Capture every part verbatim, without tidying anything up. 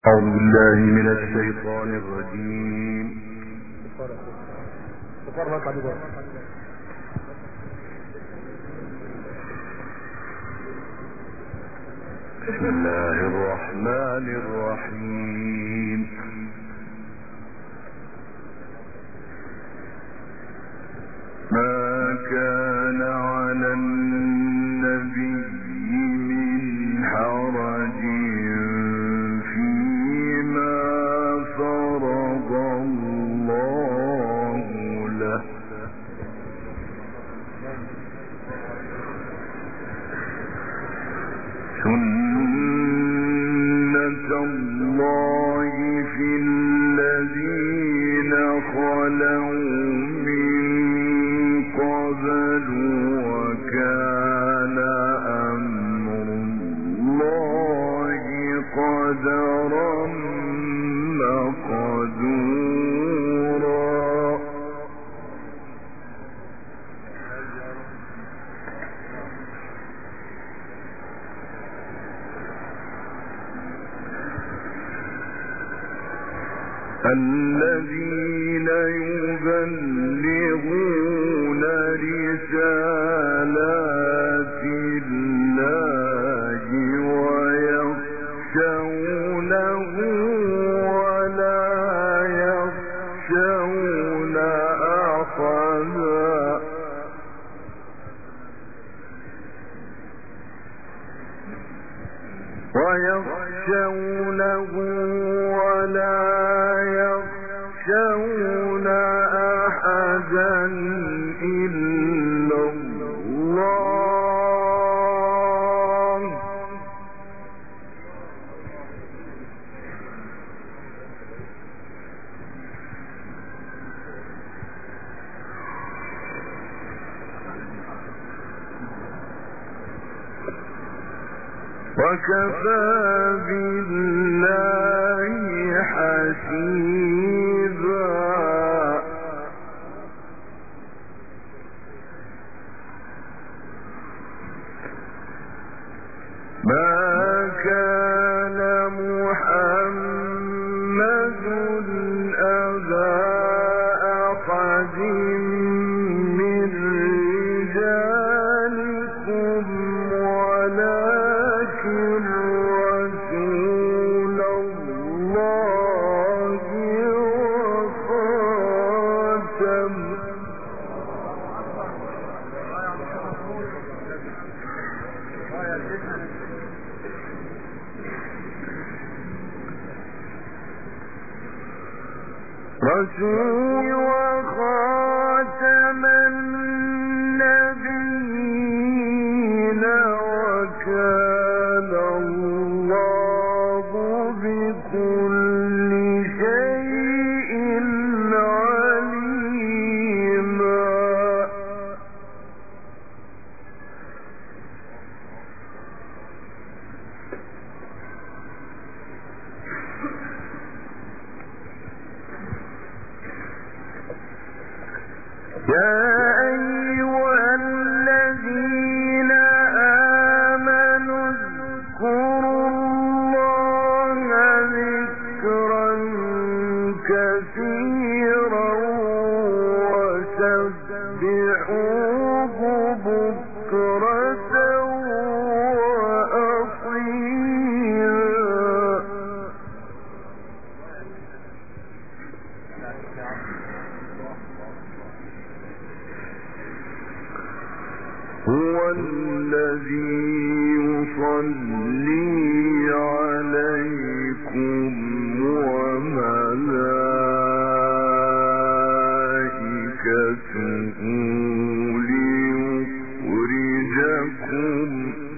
أعوذ بالله من الشيطان الرجيم. بسم الله الرحمن الرحيم. ما كان على النبي من حرج فيما فرض الله له، سنة الله في الذين خلوا من قبل، وكان أمر الله قدرا مقدورا. الذين يبلغون رسالات الله ويخشونه ولا يخشون أحدا، ويخشونه ولا يخشون أحدا إلا الله، وكفى بالله حسيبا. ما كان محمد أبا أحد من رجالكم ولكن رسول الله وخاتم رسول وخاتم النبيين، وكان الله بكل شيء عليما. يا أيها الذين آمنوا اذكروا الله ذكرا كثيرا وسبحوه بكرة وأصيلا. هو الذي يصلي عليكم وملائكته ليخرجكم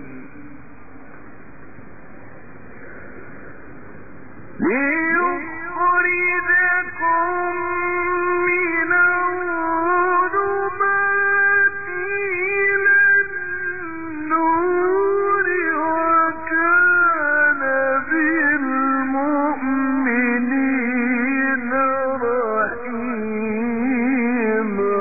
ليخرجكم من الظلمات إلى النور، وكان بالمؤمنين رحيما.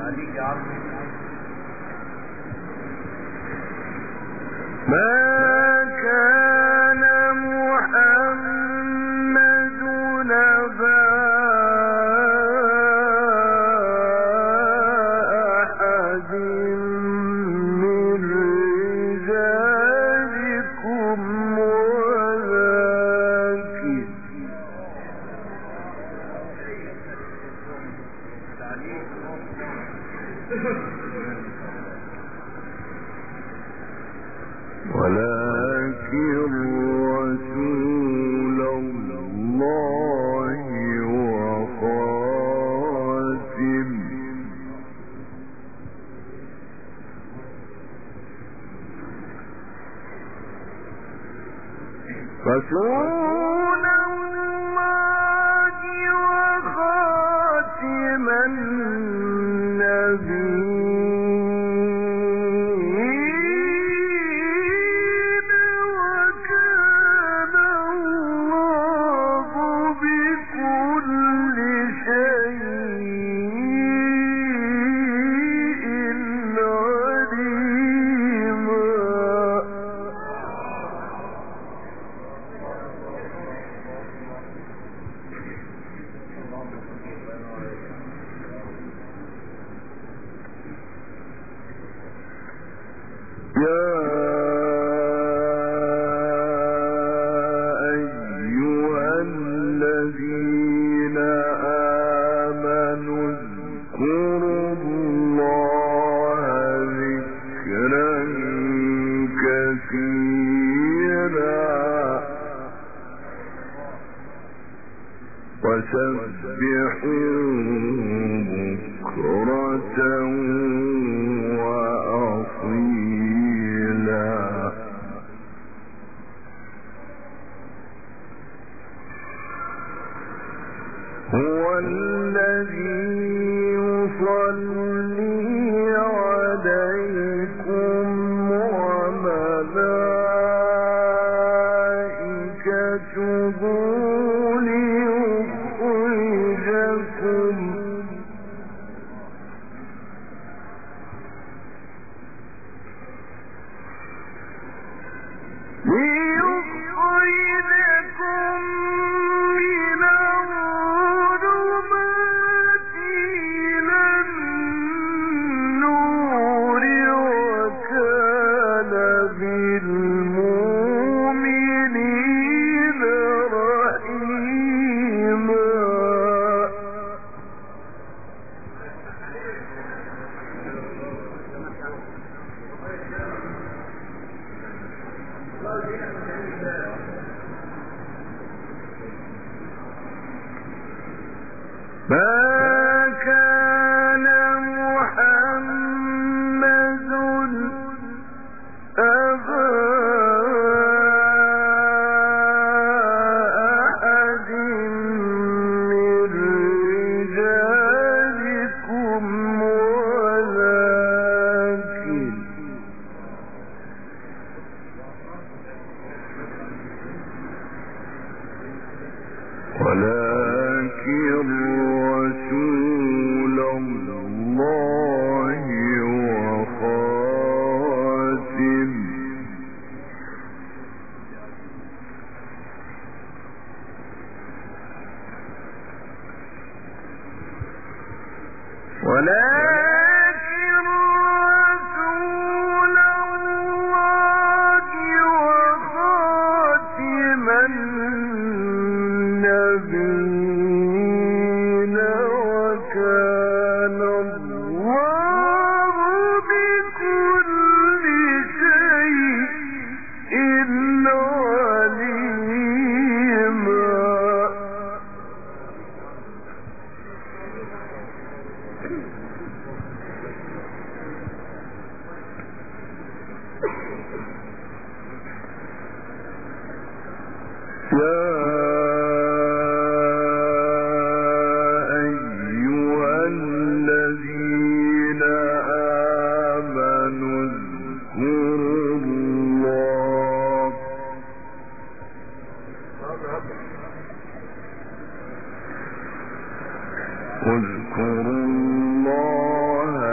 اذكروا الله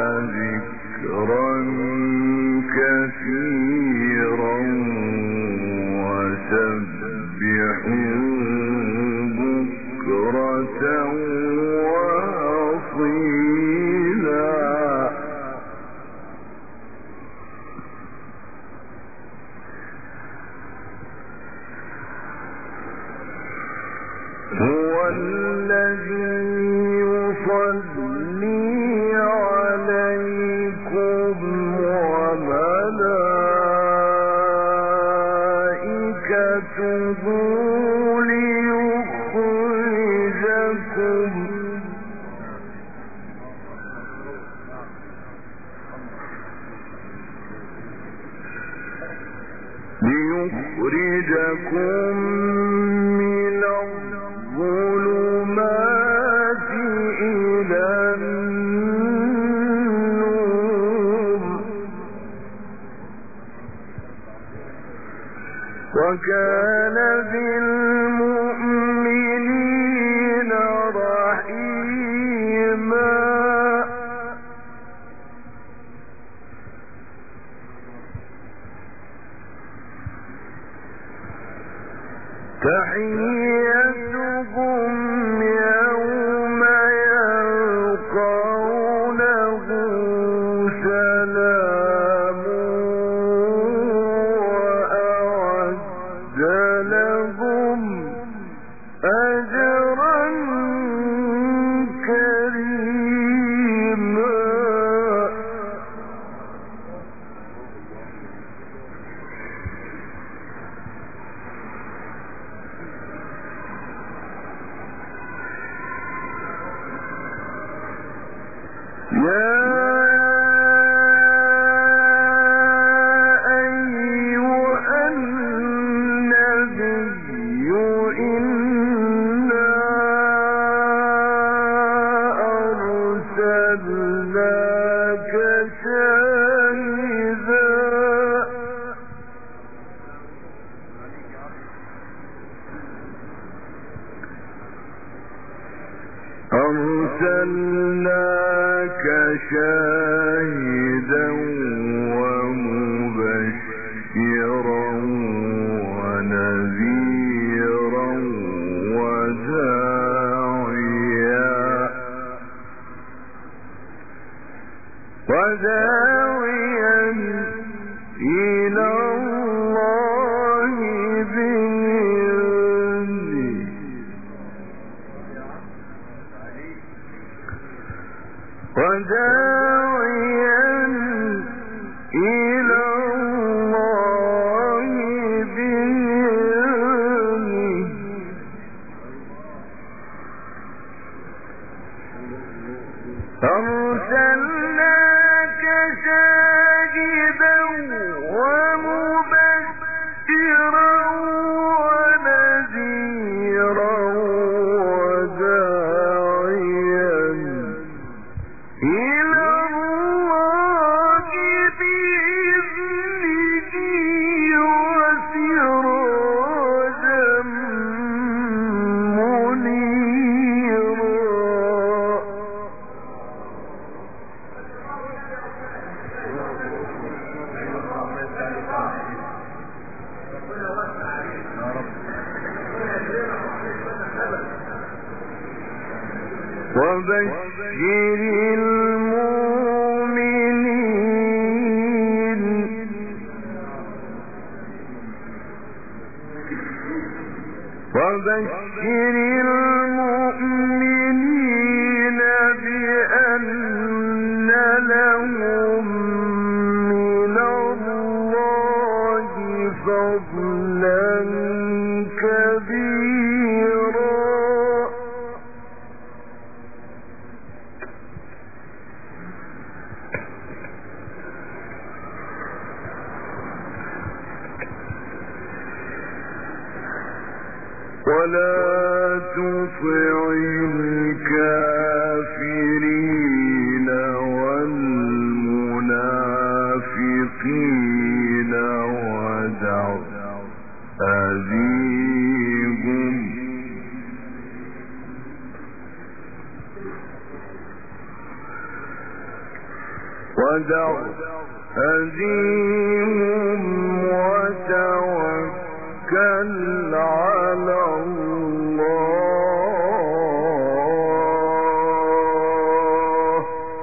ذكرا كثيرا وسبحوا بكرة وأصيلا. هو الذي يصلي عليكم وملائكته ليخرجكم ليخرجكم من الظلمات إلى النور وكان بالمؤمنين رحيما. تحيتهم يوم يلقونه سلام وأعد لهم أجرا كريما. يا أيها النبي إنا أرسلناك شاهدا أرسلناك شاهدا ومبشرا ونذيرا وداعيا وداعيا إلى الله بإذنه وداعيا إلى الله بإذنه أرسلناك شاهدا ومبشرا ونذيرا وداعيا إلى الله بإذنه وسراجا منيرا. وبشر المؤمنين وبشر المؤمنين بأن لهم من الله فضلا كبيرا. ولا تطع الكافرين والمنافقين ودع أذيهم ودع هديهم وتوكل على الله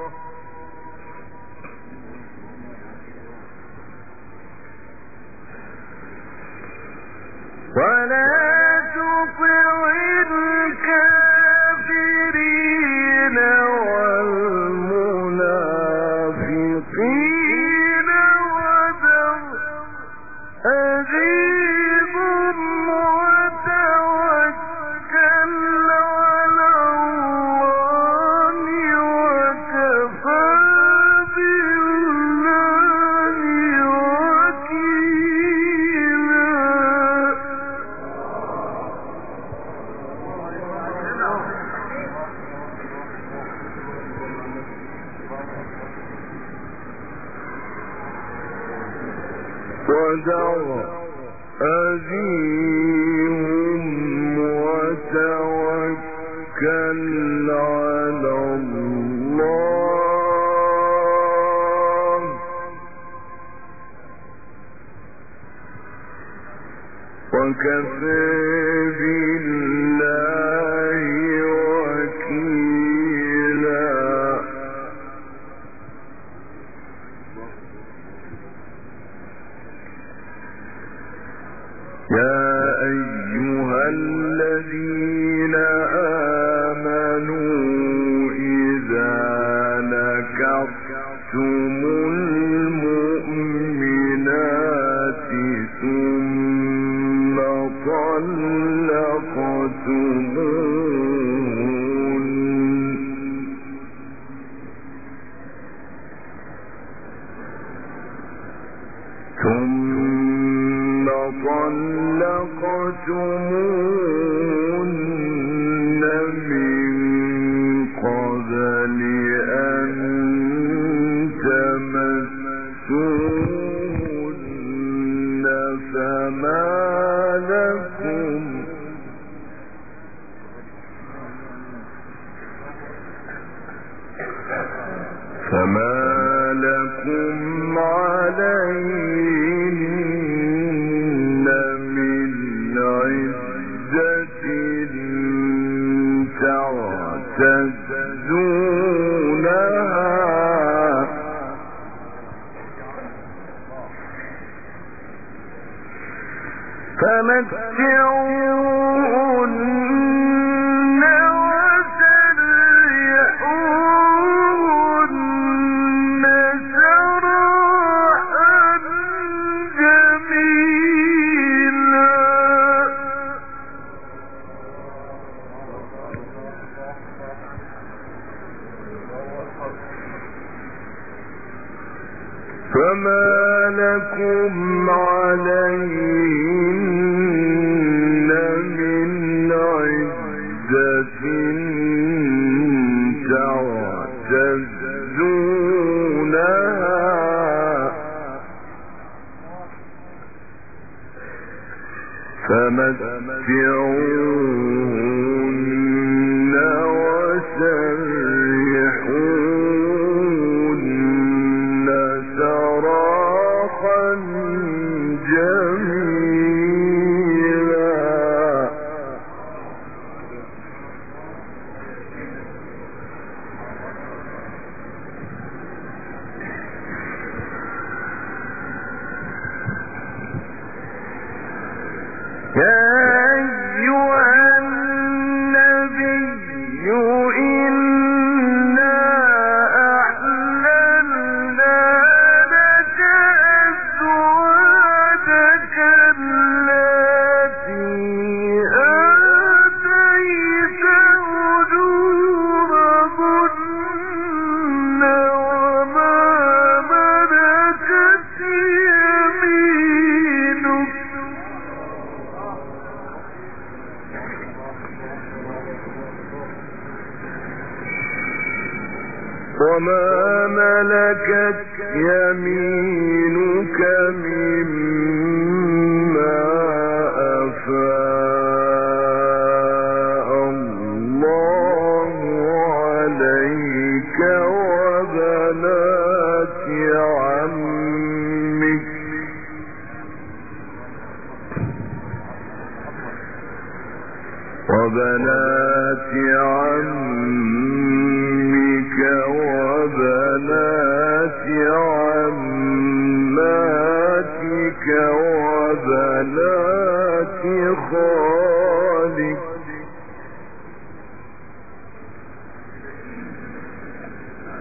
ولا تطع الكافرين والمنافقين ودع هديهم وتوكل على الله وكفى بالله ودع أذيهم وتوكل على الله وكفى بالله وكيلا يا أيها الذين آمنوا إذا نكحتم المؤمنات ثم طلقتموهن ثم طلقتموهن من قبل أن تمسوهن فما لكم فما لكم عليهن من عدة تعتدونها فمتعوهن وسرحوهن سراحا جميلا فما لكم عليهن من عدة تعتدونها فمتعوهن وسرحوهن سراحا جميلا يا أيها النبي إنا أحللنا لك أزواجك التي آتيت أجورهن وما ملكت يمينك وما ملكت يمينك مما أفاء الله عليك وبنات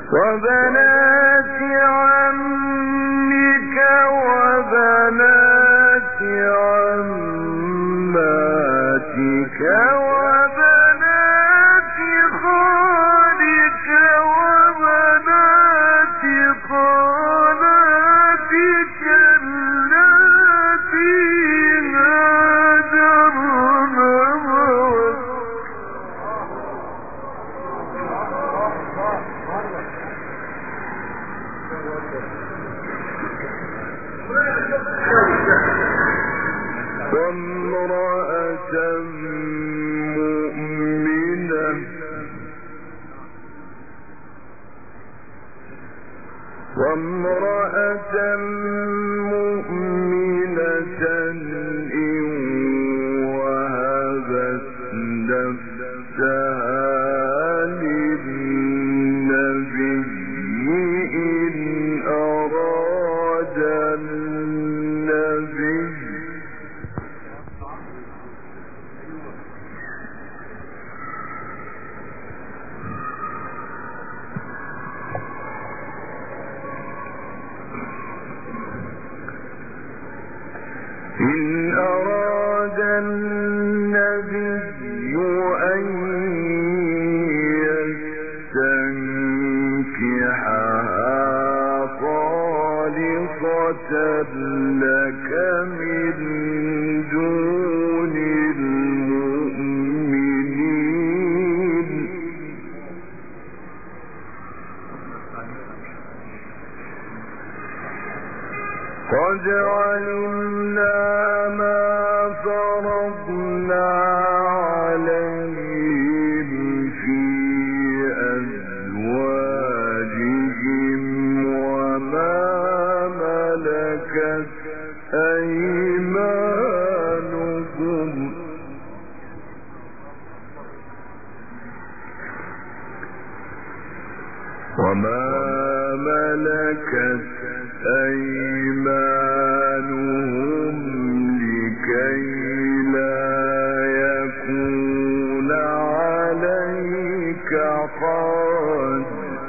وبنات عمك وبنات عماتك وبنات خالك وبنات خالاتك اللاتي هاجرن معك وامرأة مؤمنة وامرأة مؤمنة إن وهبت نفسها للنبي إن أراد النبي إن أراد النبي أن يستنكحها خالصة لك من دون المؤمنين قد علمنا ما فرضنا عليهم في أزواجهم وما ملكت أيمانكم وما ملكت أيمانهم لكي لا يكون عليك حرج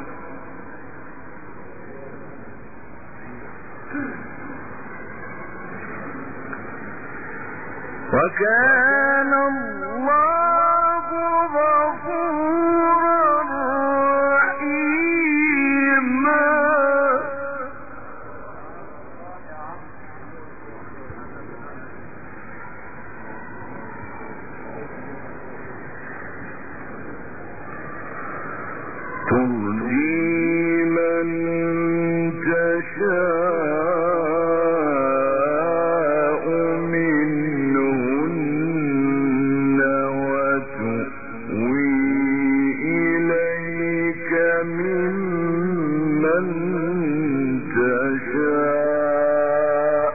وكان الله غفورا رحيما ترجي من تشاء منهن وتؤوي إليك ممن تشاء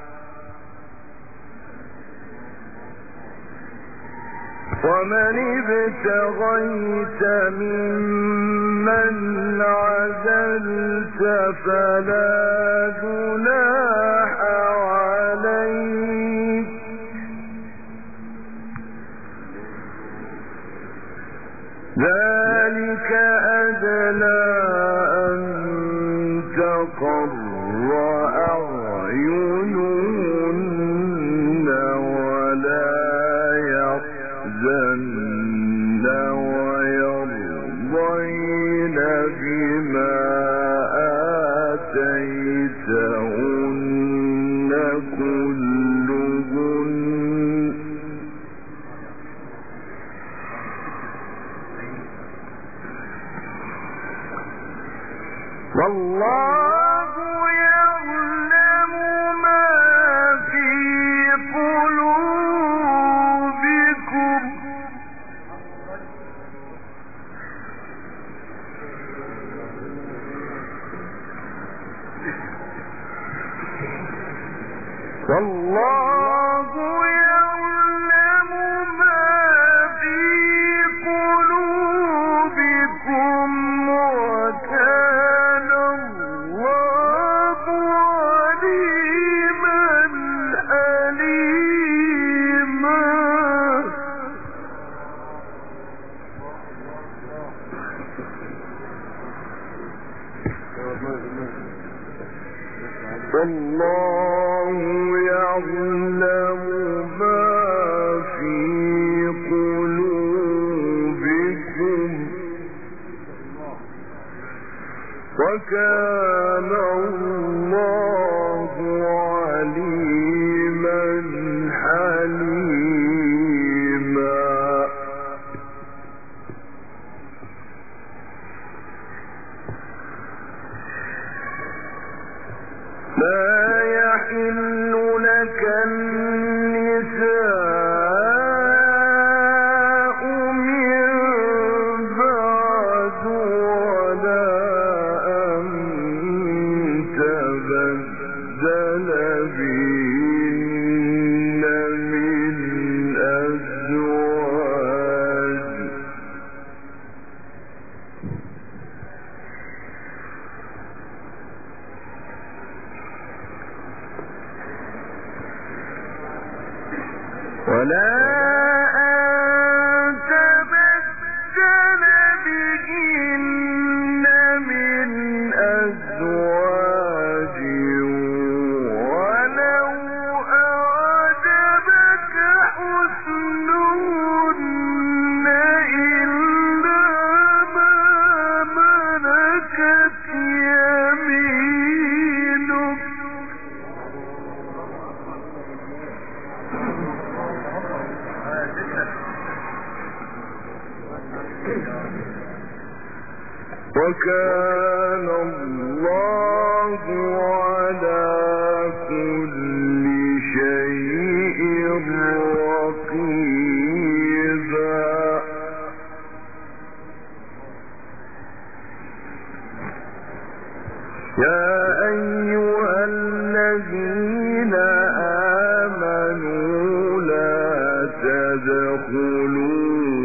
ومن ابتغيت ممن عزلت فلا جناح عليك ذلك أدنى أن تقر أعينهن ولا يحزن ويرضين بما آتيتهن كلهن والله يعلم ما في قلوبكم والله يعلم ما في قلوبكم وكان الله عليما حليما والله يعلم ما في قلوبكم وكان الله عليما حليما. لا يحل لك النساء من بعد ولا أن تبدل بهن من أزواج ولا أن تبدل بهن من أزواج ولو أعجبك حسنهن إلا ما ملكت يمينك وكان الله على كل شيء رقيبا. يا أيها الذين آمنوا لا تدخلوا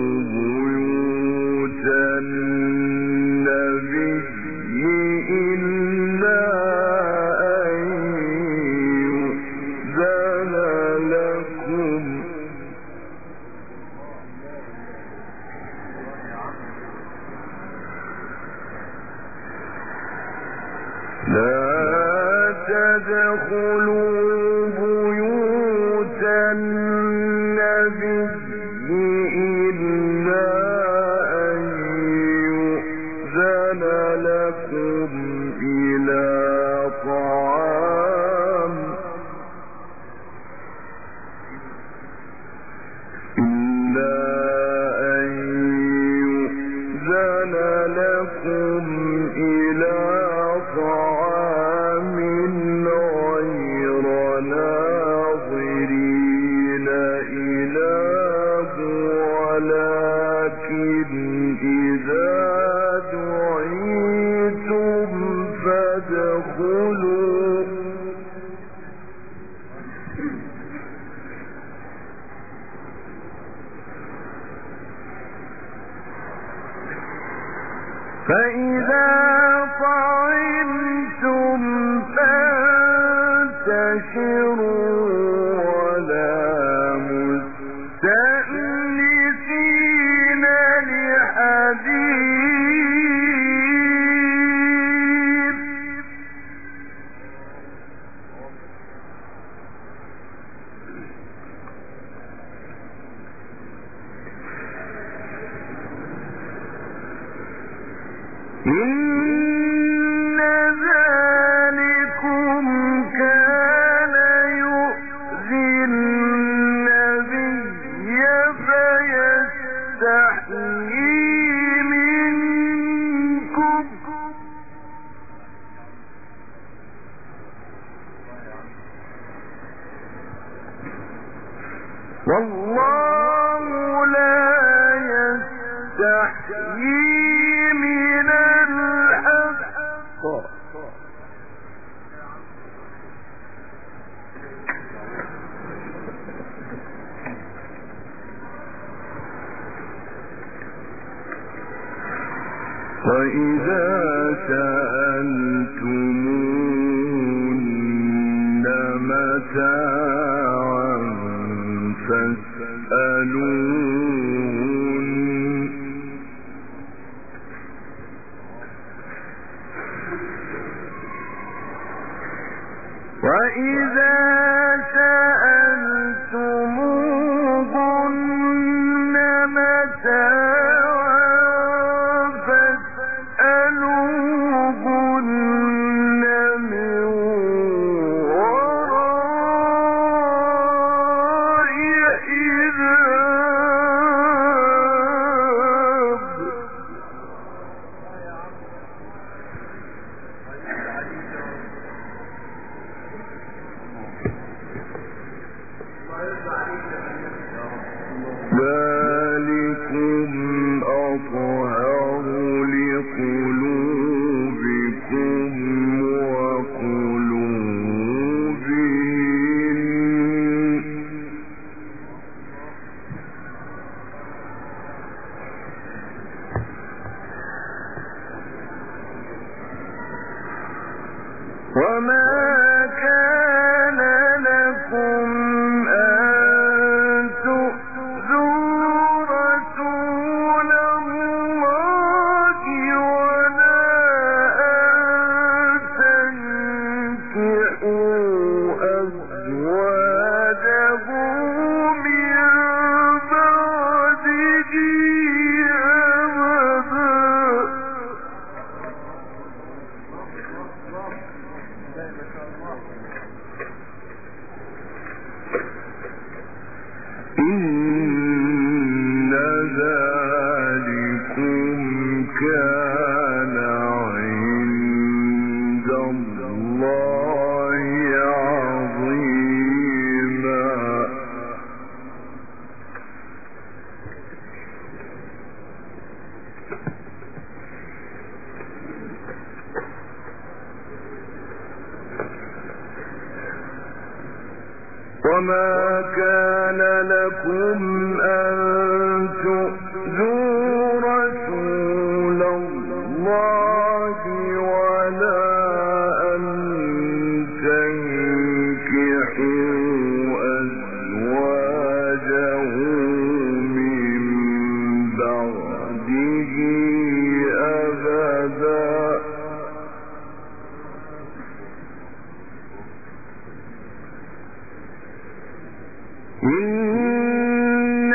بيوت النبي إلا أن يؤذن لكم لا تدخلوا بيوت النبي إلا أن يؤذن لكم إلى طعام إلا أن يؤذن لكم إلى طعام غير ناظرين إناه ولكن إذا دعيتم فادخلوا فإذا طعمتم فانتشروا ولا مستأنسين لحديث إن ذلكم كان يؤذي النبي فيستحيي منكم والله لا يستحيي من الحق وإذا سألتموهن متاعا فاسألوهن وإذا سألتموهن متاعا فاسألوهن من وراء حجاب. ذلكم أطهر لقلوبكم وقلوبهم. وما كان لكم أن تؤذوا رسول الله ولا أن تنكحوا أزواجه من بعده أبدا. إن ذلكم كان عند الله عظيما. وما كان لكم أن تؤذوا رسول الله ولا أن تنكحوا أزواجه من بعده أبدا. إن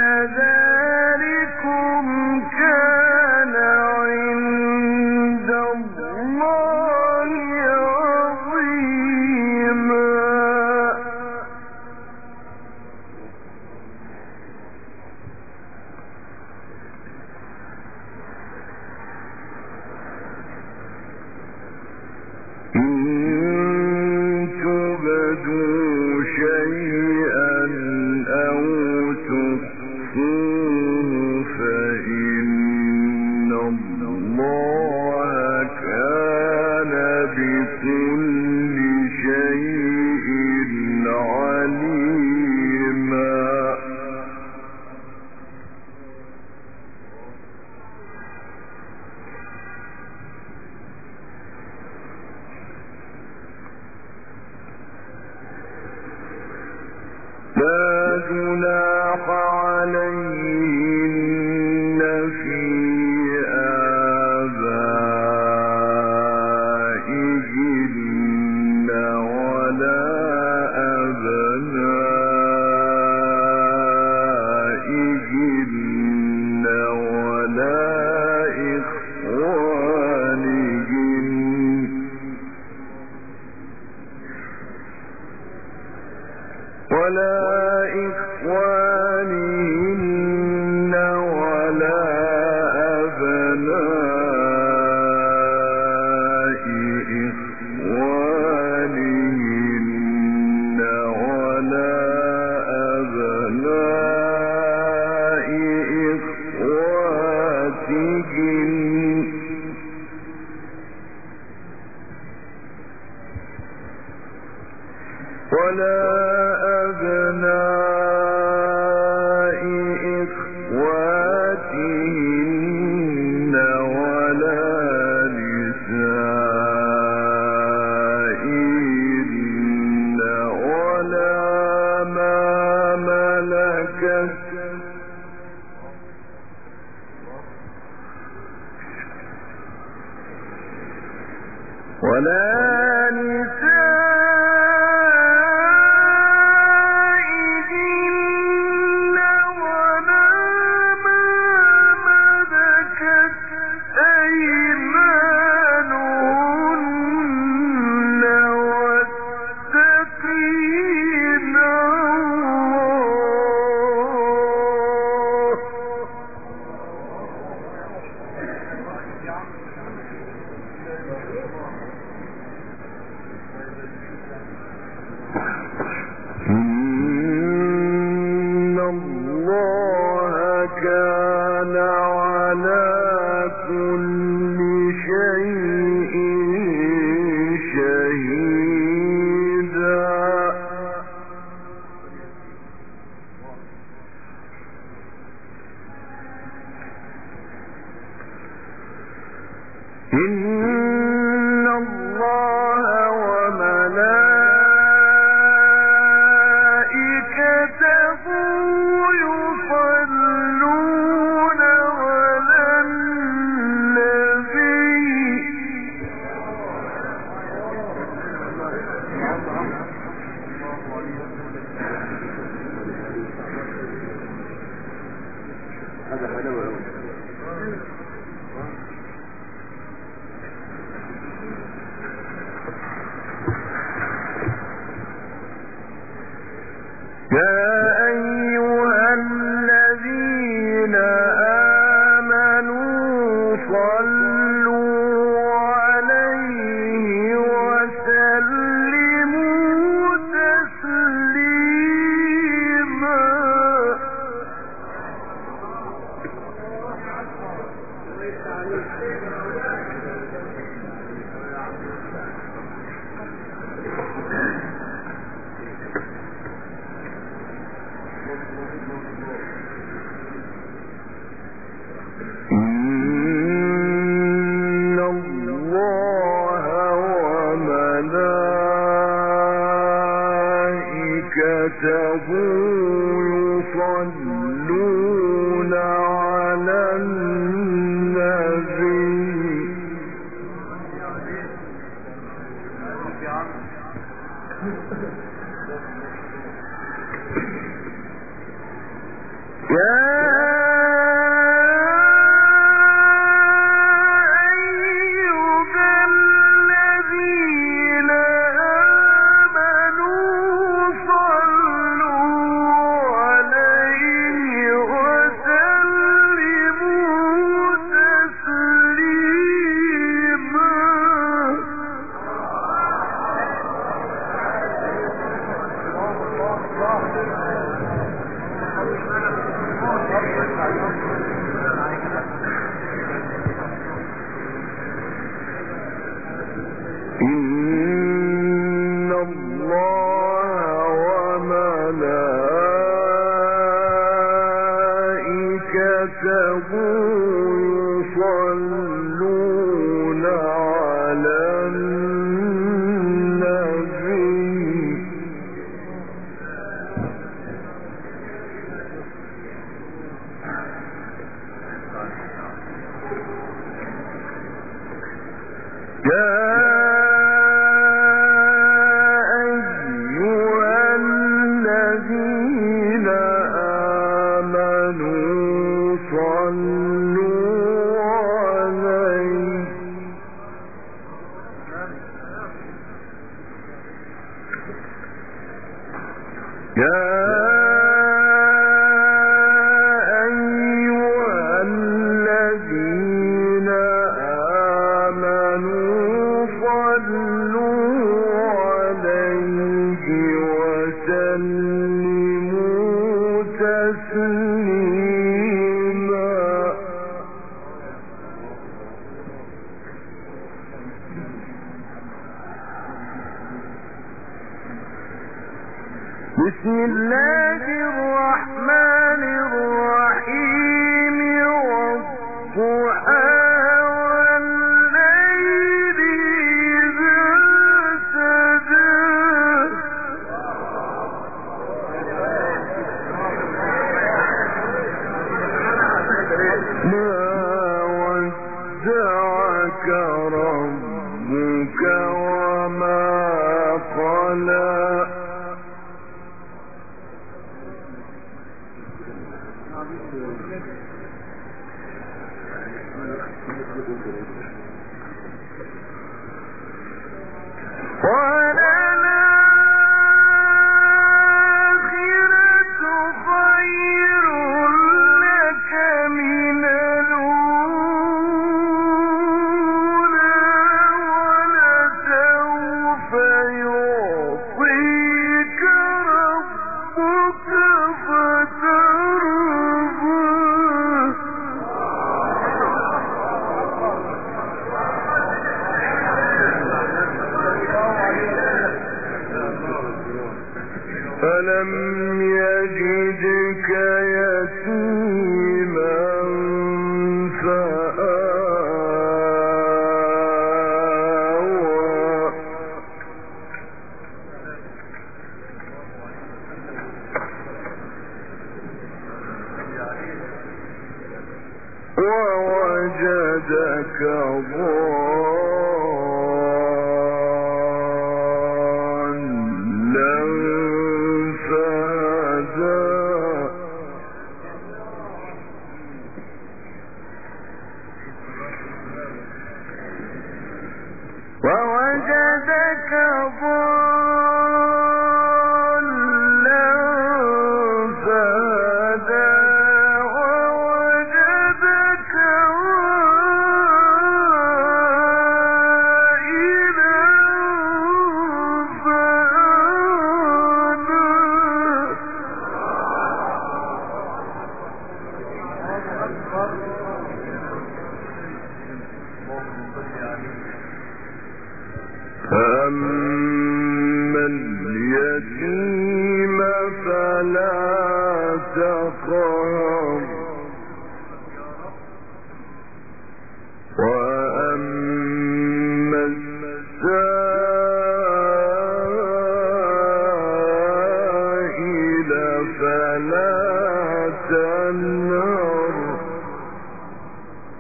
ذلكم كان عند الله عظيما. إن تبدوا شيئا أو تخفوه فإن الله كان بكل شيء عليما. لا جناح عليهن في آبائهن ولا أبنائهن ولا إخوانهن ولا إخوانهن ولا أبناء إخوانهن ولا أبناء إخواتهن ولا أبناء إخواتهن ولا نسائهن ولا ما ملكت ولا نسائهن بسم الله الرحمن الرحيم والضحى والليل إذا سجى ما ودعك ربك وما قلى فلم يجدك يتيما فآوى ووجدك ضالا ووجدك ضالا فهدى ووجدك عائلا فأما اليتيم فلا تقهر وأما السائل فلا تنهر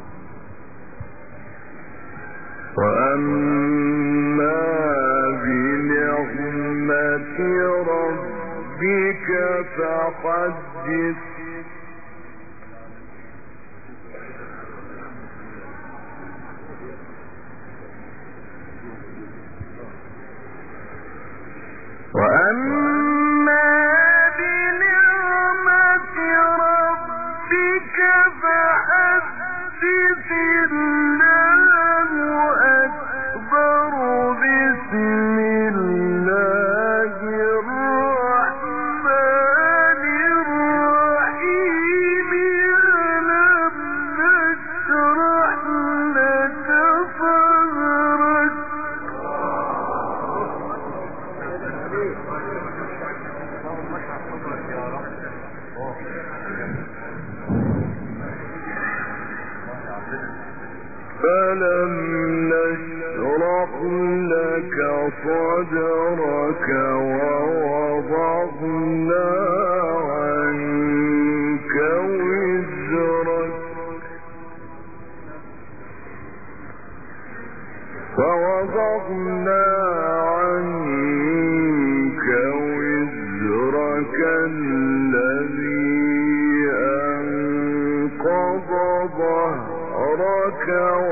وأما فحدث وأما بنعمة ربك فحدث الله أكبر بسم الله الرحمن الرحيم ألم نشرح لك صدرك فلم نشرح لك صدرك ووضعنا عنك وزرك فوضعنا عنك وزرك الذي أنقض ظهرك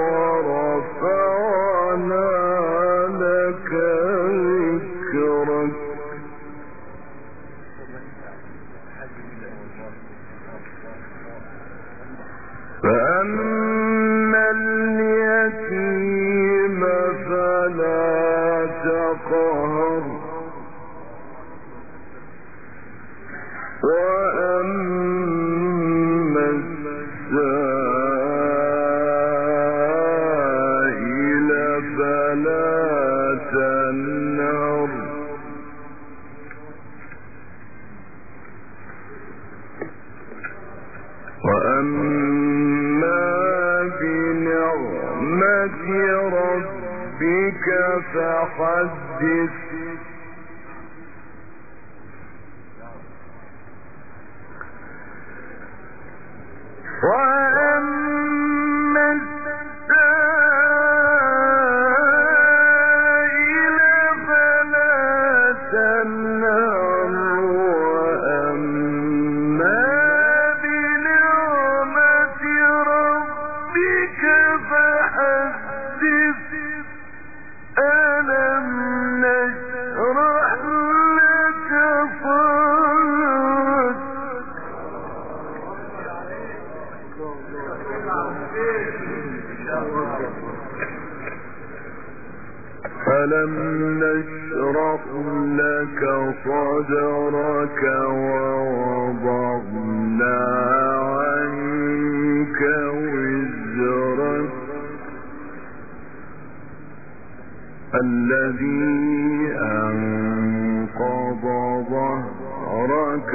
ورفعنا لك ذكرك فأما اليتيم فلا تقهر وأما السائل فلا تنهر وأما بنعمة ربك فحدث وأما السائل فلا تنهر وأما بنعمة ربك فحدث ألم نشرح لك صدرك ألم نشرح لك صدرك ووضعنا عنك وزرك الذي أنقض ظهرك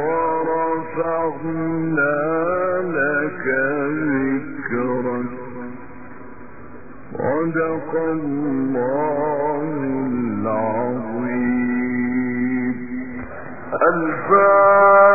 ورفعنا لك ذكرك صدق الله العظيم. الفاتحة.